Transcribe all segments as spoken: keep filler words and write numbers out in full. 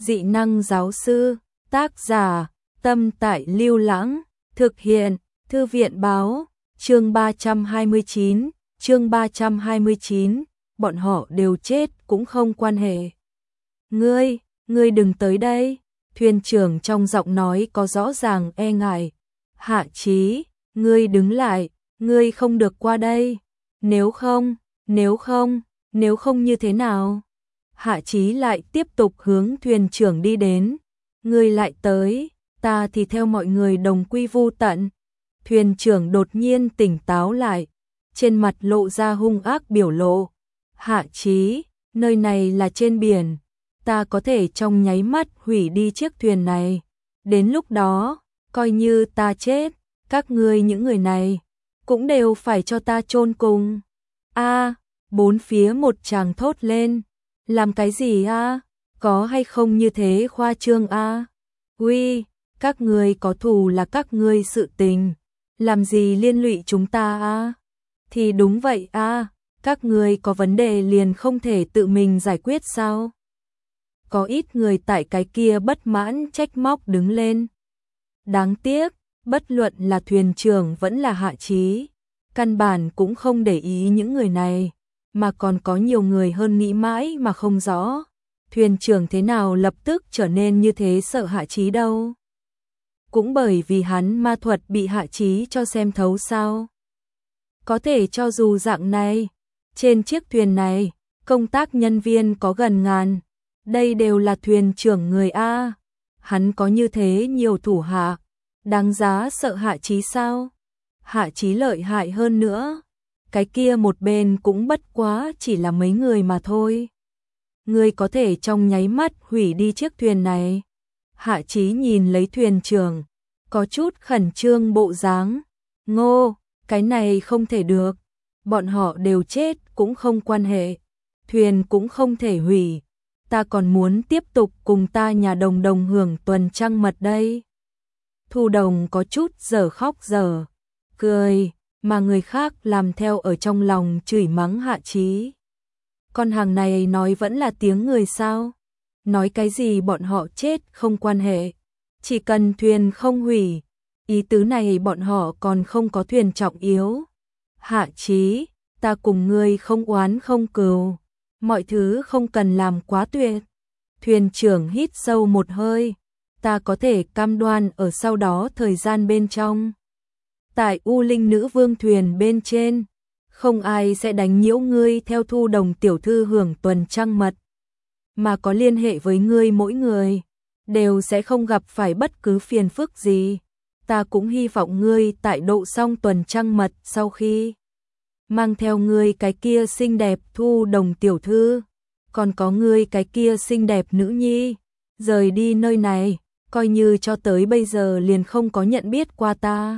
dị năng giáo sư, tác giả, Tâm Tại Lưu Lãng, thực hiện, Thư viện báo, chương ba trăm hai mươi chín, chương ba trăm hai mươi chín, bọn họ đều chết cũng không quan hệ. Ngươi, ngươi đừng tới đây, thuyền trưởng trong giọng nói có rõ ràng e ngại. Hạ Chí, ngươi đứng lại, ngươi không được qua đây, nếu không, nếu không, nếu không như thế nào? Hạ Chí lại tiếp tục hướng thuyền trưởng đi đến, ngươi lại tới, ta thì theo mọi người đồng quy vu tận. Thuyền trưởng đột nhiên tỉnh táo lại, trên mặt lộ ra hung ác biểu lộ. Hạ Chí, nơi này là trên biển, ta có thể trong nháy mắt hủy đi chiếc thuyền này. Đến lúc đó, coi như ta chết, các ngươi những người này cũng đều phải cho ta chôn cùng. A, bốn phía một tràng thốt lên, làm cái gì a? Có hay không như thế khoa trương a? Uy, các ngươi có thù là các ngươi sự tình, làm gì liên lụy chúng ta a? Thì đúng vậy a, các ngươi có vấn đề liền không thể tự mình giải quyết sao? Có ít người tại cái kia bất mãn trách móc đứng lên. Đáng tiếc, bất luận là thuyền trưởng vẫn là Hạ Chí, căn bản cũng không để ý những người này, mà còn có nhiều người hơn nghĩ mãi mà không rõ. Thuyền trưởng thế nào lập tức trở nên như thế sợ Hạ Chí đâu? Cũng bởi vì hắn ma thuật bị Hạ Chí cho xem thấu sao? Có thể cho dù dạng này, trên chiếc thuyền này, công tác nhân viên có gần ngàn, đây đều là thuyền trưởng người A. Hắn có như thế nhiều thủ hạ, đáng giá sợ Hạ Chí sao? Hạ Chí lợi hại hơn nữa, cái kia một bên cũng bất quá chỉ là mấy người mà thôi. Ngươi có thể trong nháy mắt hủy đi chiếc thuyền này. Hạ Chí nhìn lấy thuyền trưởng, có chút khẩn trương bộ dáng. Ngô, cái này không thể được, bọn họ đều chết cũng không quan hệ, thuyền cũng không thể hủy, ta còn muốn tiếp tục cùng ta nhà đồng đồng hưởng tuần trăng mật đây. Thu Đồng có chút dở khóc dở cười, mà người khác làm theo ở trong lòng chửi mắng Hạ Chí. Con hàng này nói vẫn là tiếng người sao? Nói cái gì bọn họ chết không quan hệ, chỉ cần thuyền không hủy, ý tứ này bọn họ còn không có thuyền trọng yếu. Hạ Chí, ta cùng ngươi không oán không cừu, mọi thứ không cần làm quá tuyệt. Thuyền trưởng hít sâu một hơi, ta có thể cam đoan ở sau đó thời gian bên trong, tại U Linh Nữ Vương thuyền bên trên, không ai sẽ đánh nhiễu ngươi theo Thu Đồng tiểu thư hưởng tuần trăng mật, mà có liên hệ với ngươi mỗi người, đều sẽ không gặp phải bất cứ phiền phức gì. Ta cũng hy vọng ngươi tại độ xong tuần trăng mật sau khi mang theo ngươi cái kia xinh đẹp Thu Đồng tiểu thư, còn có ngươi cái kia xinh đẹp nữ nhi, rời đi nơi này, coi như cho tới bây giờ liền không có nhận biết qua ta.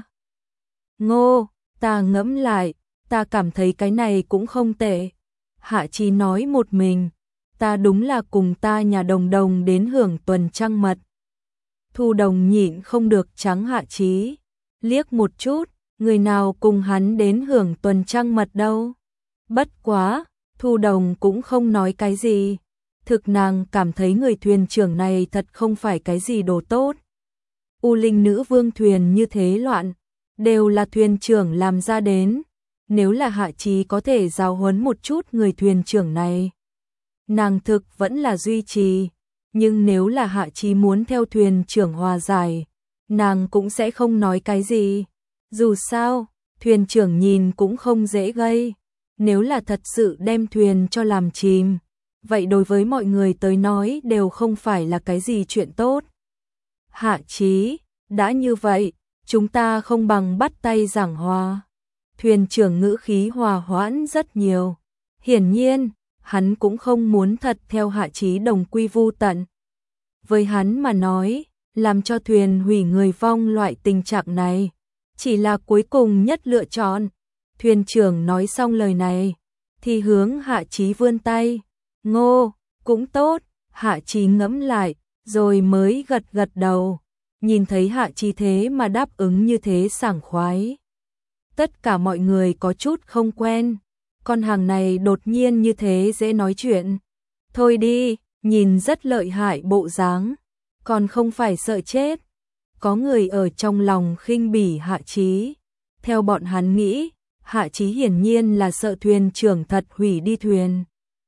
Ngô, ta ngẫm lại, ta cảm thấy cái này cũng không tệ. Hạ Chí nói một mình, ta đúng là cùng ta nhà đồng đồng đến hưởng tuần trăng mật. Thu Đồng nhịn không được trắng Hạ Chí liếc một chút, người nào cùng hắn đến hưởng tuần trăng mật đâu. Bất quá, Thu Đồng cũng không nói cái gì, thực nàng cảm thấy người thuyền trưởng này thật không phải cái gì đồ tốt. U Linh Nữ Vương thuyền như thế loạn, đều là thuyền trưởng làm ra đến, nếu là Hạ Chí có thể giáo huấn một chút người thuyền trưởng này, nàng thực vẫn là duy trì. Nhưng nếu là Hạ Chí muốn theo thuyền trưởng hòa giải, nàng cũng sẽ không nói cái gì. Dù sao, thuyền trưởng nhìn cũng không dễ gây. Nếu là thật sự đem thuyền cho làm chìm, vậy đối với mọi người tới nói đều không phải là cái gì chuyện tốt. Hạ Chí, đã như vậy, chúng ta không bằng bắt tay giảng hòa. Thuyền trưởng ngữ khí hòa hoãn rất nhiều. Hiển nhiên, hắn cũng không muốn thật theo Hạ Chí đồng quy vu tận. Với hắn mà nói, làm cho thuyền hủy người vong loại tình trạng này, chỉ là cuối cùng nhất lựa chọn. Thuyền trưởng nói xong lời này, thì hướng Hạ Chí vươn tay. Ngô, cũng tốt. Hạ Chí ngẫm lại, rồi mới gật gật đầu. Nhìn thấy Hạ Chí thế mà đáp ứng như thế sảng khoái. Tất cả mọi người có chút không quen. Con hàng này đột nhiên như thế dễ nói chuyện. Thôi đi, nhìn rất lợi hại bộ dáng, còn không phải sợ chết. Có người ở trong lòng khinh bỉ Hạ Chí. Theo bọn hắn nghĩ, Hạ Chí hiển nhiên là sợ thuyền trưởng thật hủy đi thuyền.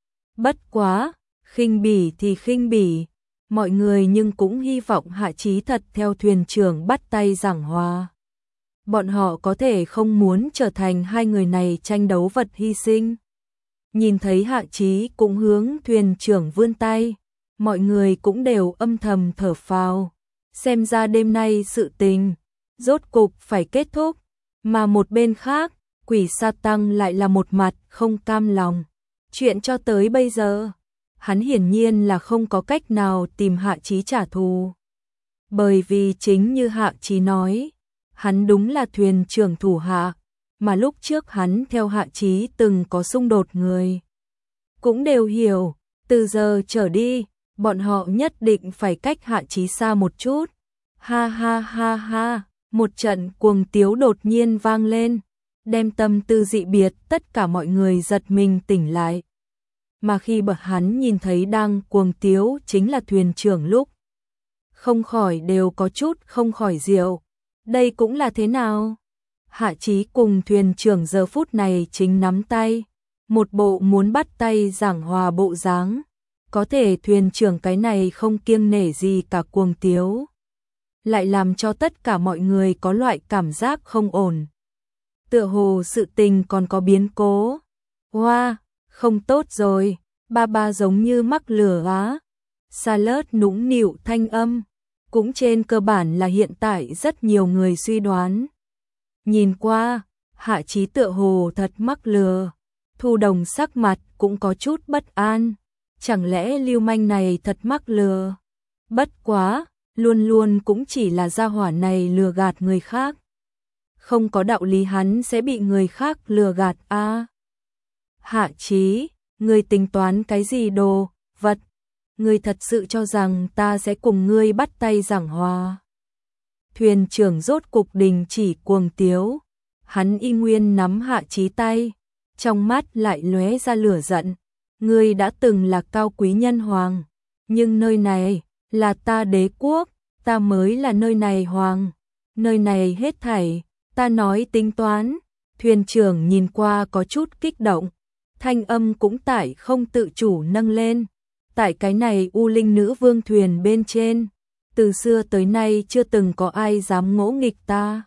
Bất quá, khinh bỉ thì khinh bỉ, mọi người nhưng cũng hy vọng Hạ Chí thật theo thuyền trưởng bắt tay giảng hòa. Bọn họ có thể không muốn trở thành hai người này tranh đấu vật hy sinh. Nhìn thấy Hạ Chí cũng hướng thuyền trưởng vươn tay, mọi người cũng đều âm thầm thở phào. Xem ra đêm nay sự tình rốt cục phải kết thúc, mà một bên khác, Quỷ Sa Tăng lại là một mặt không cam lòng. Chuyện cho tới bây giờ, hắn hiển nhiên là không có cách nào tìm Hạ Chí trả thù. Bởi vì chính như Hạ Chí nói, hắn đúng là thuyền trưởng thủ hạ, mà lúc trước hắn theo Hạ Chí từng có xung đột người. Cũng đều hiểu, từ giờ trở đi, bọn họ nhất định phải cách Hạ Chí xa một chút. Ha ha ha ha, một trận cuồng tiếu đột nhiên vang lên, đem tâm tư dị biệt tất cả mọi người giật mình tỉnh lại. Mà khi bậc hắn nhìn thấy đang cuồng tiếu chính là thuyền trưởng lúc, không khỏi đều có chút không khỏi diệu. Đây cũng là thế nào? Hạ Chí cùng thuyền trưởng giờ phút này chính nắm tay, một bộ muốn bắt tay giảng hòa bộ dáng. Có thể thuyền trưởng cái này không kiêng nể gì cả cuồng tiếu, lại làm cho tất cả mọi người có loại cảm giác không ổn. Tựa hồ sự tình còn có biến cố. Hoa, wow, không tốt rồi, ba ba giống như mắc lửa á. Salad nũng nịu thanh âm, cũng trên cơ bản là hiện tại rất nhiều người suy đoán. Nhìn qua, Hạ Chí tựa hồ thật mắc lừa. Thu Đồng sắc mặt cũng có chút bất an. Chẳng lẽ lưu manh này thật mắc lừa? Bất quá, luôn luôn cũng chỉ là gia hỏa này lừa gạt người khác. Không có đạo lý hắn sẽ bị người khác lừa gạt a. À, Hạ Chí, ngươi tính toán cái gì đồ, vật? Ngươi thật sự cho rằng ta sẽ cùng ngươi bắt tay giảng hòa? Thuyền trưởng rốt cục đình chỉ cuồng tiếu, hắn y nguyên nắm Hạ Chí tay, trong mắt lại lóe ra lửa giận. Ngươi đã từng là cao quý nhân hoàng, nhưng nơi này là ta đế quốc, ta mới là nơi này hoàng, nơi này hết thảy, ta nói tính toán. Thuyền trưởng nhìn qua có chút kích động, thanh âm cũng tại không tự chủ nâng lên. Tại cái này U Linh Nữ Vương thuyền bên trên, từ xưa tới nay chưa từng có ai dám ngỗ nghịch ta.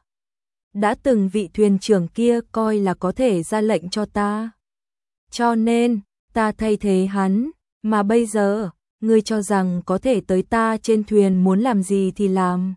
Đã từng vị thuyền trưởng kia coi là có thể ra lệnh cho ta. Cho nên, ta thay thế hắn, mà bây giờ, ngươi cho rằng có thể tới ta trên thuyền muốn làm gì thì làm.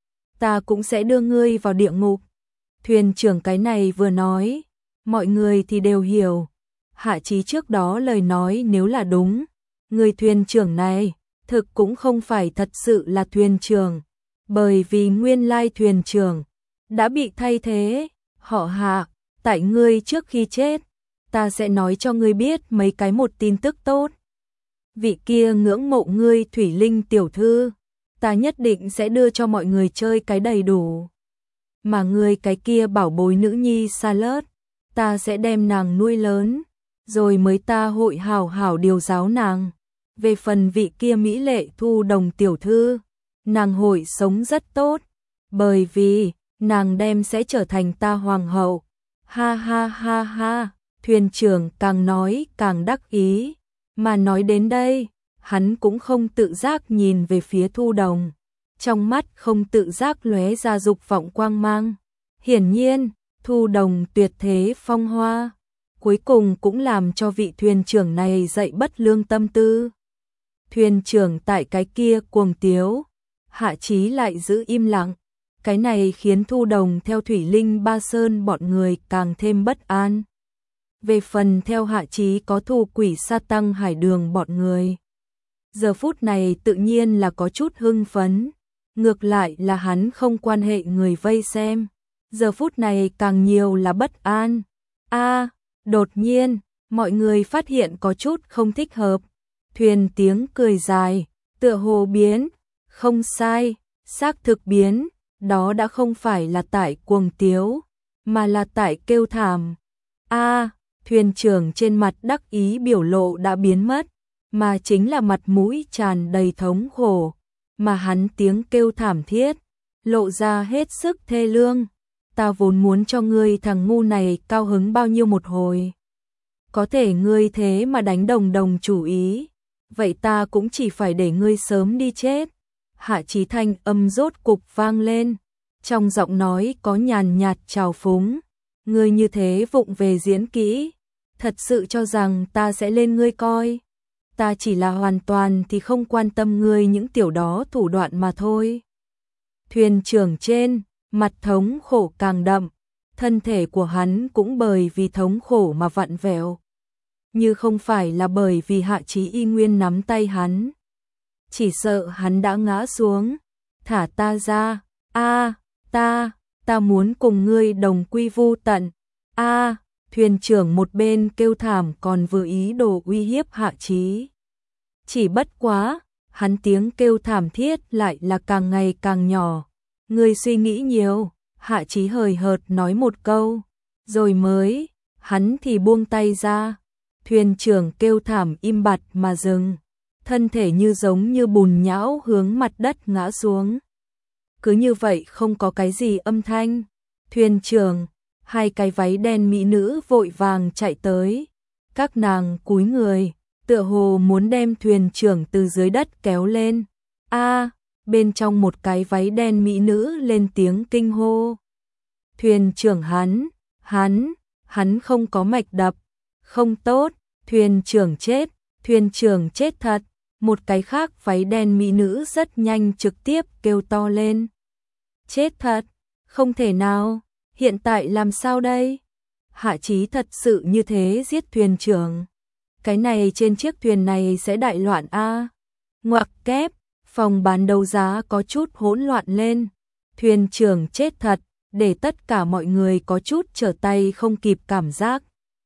Ta cũng sẽ đưa ngươi vào địa ngục. Thuyền trưởng cái này vừa nói, mọi người thì đều hiểu. Hạ Chí trước đó lời nói nếu là đúng, người thuyền trưởng này, thực cũng không phải thật sự là thuyền trưởng, bởi vì nguyên lai thuyền trưởng đã bị thay thế. Họ Hạ, tại ngươi trước khi chết, ta sẽ nói cho ngươi biết mấy cái một tin tức tốt. Vị kia ngưỡng mộ ngươi Thủy Linh tiểu thư, ta nhất định sẽ đưa cho mọi người chơi cái đầy đủ. Mà ngươi cái kia bảo bối nữ nhi Salad, ta sẽ đem nàng nuôi lớn, rồi mới ta hội hảo hảo điều giáo nàng. Về phần vị kia mỹ lệ Thu Đồng tiểu thư, nàng hội sống rất tốt, bởi vì nàng đem sẽ trở thành ta hoàng hậu. Ha ha ha ha, thuyền trưởng càng nói càng đắc ý, mà nói đến đây, hắn cũng không tự giác nhìn về phía Thu Đồng, trong mắt không tự giác lóe ra dục vọng quang mang. Hiển nhiên, Thu Đồng tuyệt thế phong hoa, cuối cùng cũng làm cho vị thuyền trưởng này dậy bất lương tâm tư. Thuyền trưởng tại cái kia cuồng tiếu, Hạ Chí lại giữ im lặng, cái này khiến Thu Đồng theo Thủy Linh Ba Sơn bọn người càng thêm bất an. Về phần theo Hạ Chí có thù Quỷ Sa Tăng Hải Đường bọn người, giờ phút này tự nhiên là có chút hưng phấn, ngược lại là hắn không quan hệ người vây xem, giờ phút này càng nhiều là bất an. A, à, đột nhiên, mọi người phát hiện có chút không thích hợp. Thuyền tiếng cười dài, tựa hồ biến, không sai, xác thực biến, đó đã không phải là tại cuồng tiếu, mà là tại kêu thảm. A, à, thuyền trưởng trên mặt đắc ý biểu lộ đã biến mất, mà chính là mặt mũi tràn đầy thống khổ, mà hắn tiếng kêu thảm thiết, lộ ra hết sức thê lương. Ta vốn muốn cho ngươi thằng ngu này cao hứng bao nhiêu một hồi. Có thể ngươi thế mà đánh đồng đồng chủ ý, vậy ta cũng chỉ phải để ngươi sớm đi chết. Hạ Chí thanh âm rốt cục vang lên, trong giọng nói có nhàn nhạt trào phúng. Ngươi như thế vụng về diễn kỹ, thật sự cho rằng ta sẽ lên ngươi coi. Ta chỉ là hoàn toàn thì không quan tâm ngươi những tiểu đó thủ đoạn mà thôi. Thuyền trưởng trên, mặt thống khổ càng đậm, thân thể của hắn cũng bởi vì thống khổ mà vặn vẹo. Như không phải là bởi vì Hạ Chí y nguyên nắm tay hắn. Chỉ sợ hắn đã ngã xuống. Thả ta ra, a ta, ta muốn cùng ngươi đồng quy vu tận. A thuyền trưởng một bên kêu thảm còn vừa ý đồ uy hiếp Hạ Chí. Chỉ bất quá, hắn tiếng kêu thảm thiết lại là càng ngày càng nhỏ. Ngươi suy nghĩ nhiều, Hạ Chí hời hợt nói một câu, rồi mới, hắn thì buông tay ra. Thuyền trưởng kêu thảm im bặt mà dừng, thân thể như giống như bùn nhão hướng mặt đất ngã xuống. Cứ như vậy không có cái gì âm thanh. Thuyền trưởng, hai cái váy đen mỹ nữ vội vàng chạy tới. Các nàng cúi người, tựa hồ muốn đem thuyền trưởng từ dưới đất kéo lên. A, bên trong một cái váy đen mỹ nữ lên tiếng kinh hô. Thuyền trưởng hắn, hắn, hắn không có mạch đập, không tốt, thuyền trưởng chết, thuyền trưởng chết thật. Một cái khác váy đen mỹ nữ rất nhanh trực tiếp kêu to lên. Chết thật, không thể nào, hiện tại làm sao đây? Hạ Chí thật sự như thế giết thuyền trưởng. Cái này trên chiếc thuyền này sẽ đại loạn a. Ngoặc kép, phòng bán đấu giá có chút hỗn loạn lên. Thuyền trưởng chết thật, để tất cả mọi người có chút trở tay không kịp cảm giác.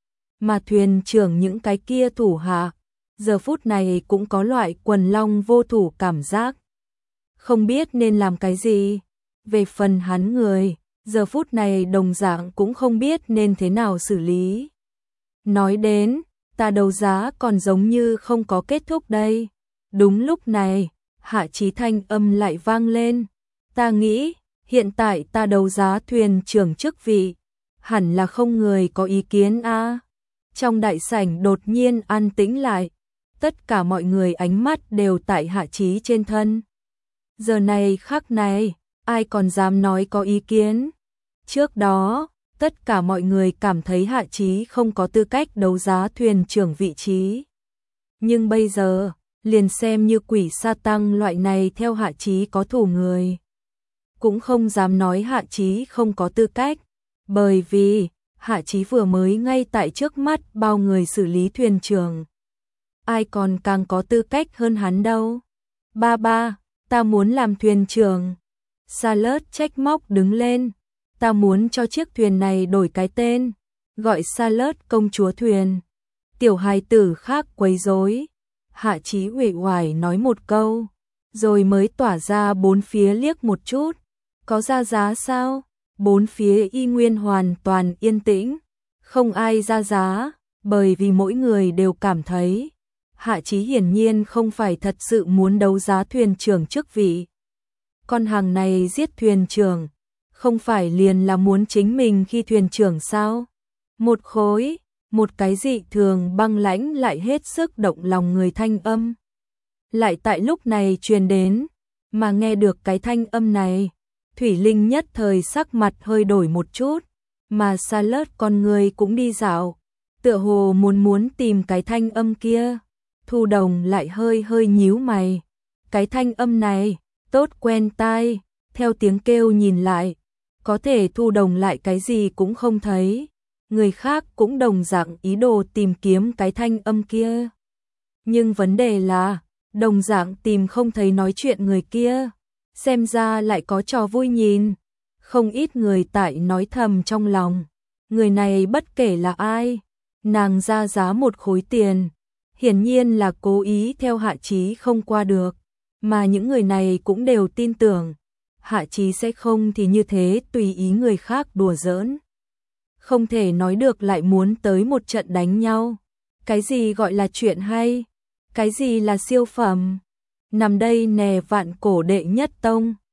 Mà thuyền trưởng những cái kia thủ hạ, giờ phút này cũng có loại quần long vô thủ cảm giác. Không biết nên làm cái gì. Về phần hắn người, giờ phút này đồng dạng cũng không biết nên thế nào xử lý. Nói đến, ta đấu giá còn giống như không có kết thúc đây. Đúng lúc này, Hạ Chí thanh âm lại vang lên. Ta nghĩ, hiện tại ta đấu giá thuyền trưởng chức vị, hẳn là không người có ý kiến a. Trong đại sảnh đột nhiên an tĩnh lại, tất cả mọi người ánh mắt đều tại Hạ Chí trên thân. Giờ này khắc này, ai còn dám nói có ý kiến? Trước đó, tất cả mọi người cảm thấy Hạ Chí không có tư cách đấu giá thuyền trưởng vị trí. Nhưng bây giờ, liền xem như quỷ sa tăng loại này theo Hạ Chí có thủ người, cũng không dám nói Hạ Chí không có tư cách, bởi vì Hạ Chí vừa mới ngay tại trước mắt bao người xử lý thuyền trưởng. Ai còn càng có tư cách hơn hắn đâu. Ba ba, ta muốn làm thuyền trưởng. Charlotte trách móc đứng lên. Ta muốn cho chiếc thuyền này đổi cái tên, gọi Charlotte công chúa thuyền. Tiểu hài tử khác quấy rối. Hạ Chí uể oải nói một câu, rồi mới tỏa ra bốn phía liếc một chút. Có ra giá sao? Bốn phía y nguyên hoàn toàn yên tĩnh, không ai ra giá, bởi vì mỗi người đều cảm thấy Hạ Chí hiển nhiên không phải thật sự muốn đấu giá thuyền trưởng chức vị. Con hàng này giết thuyền trưởng, không phải liền là muốn chính mình khi thuyền trưởng sao? Một khối, một cái dị thường băng lãnh lại hết sức động lòng người thanh âm. Lại tại lúc này truyền đến, mà nghe được cái thanh âm này, Thủy Linh nhất thời sắc mặt hơi đổi một chút, mà Charlotte con người cũng đi dạo, tựa hồ muốn muốn tìm cái thanh âm kia. Thu Đồng lại hơi hơi nhíu mày. Cái thanh âm này, tốt quen tai, theo tiếng kêu nhìn lại, có thể Thu Đồng lại cái gì cũng không thấy. Người khác cũng đồng dạng ý đồ tìm kiếm cái thanh âm kia. Nhưng vấn đề là, đồng dạng tìm không thấy nói chuyện người kia. Xem ra lại có trò vui nhìn. Không ít người tại nói thầm trong lòng. Người này bất kể là ai, nàng ra giá một khối tiền, hiển nhiên là cố ý theo Hạ Chí không qua được. Mà những người này cũng đều tin tưởng, Hạ Chí sẽ không thì như thế tùy ý người khác đùa giỡn. Không thể nói được lại muốn tới một trận đánh nhau. Cái gì gọi là chuyện hay? Cái gì là siêu phẩm? Nằm đây nè vạn cổ đệ nhất tông.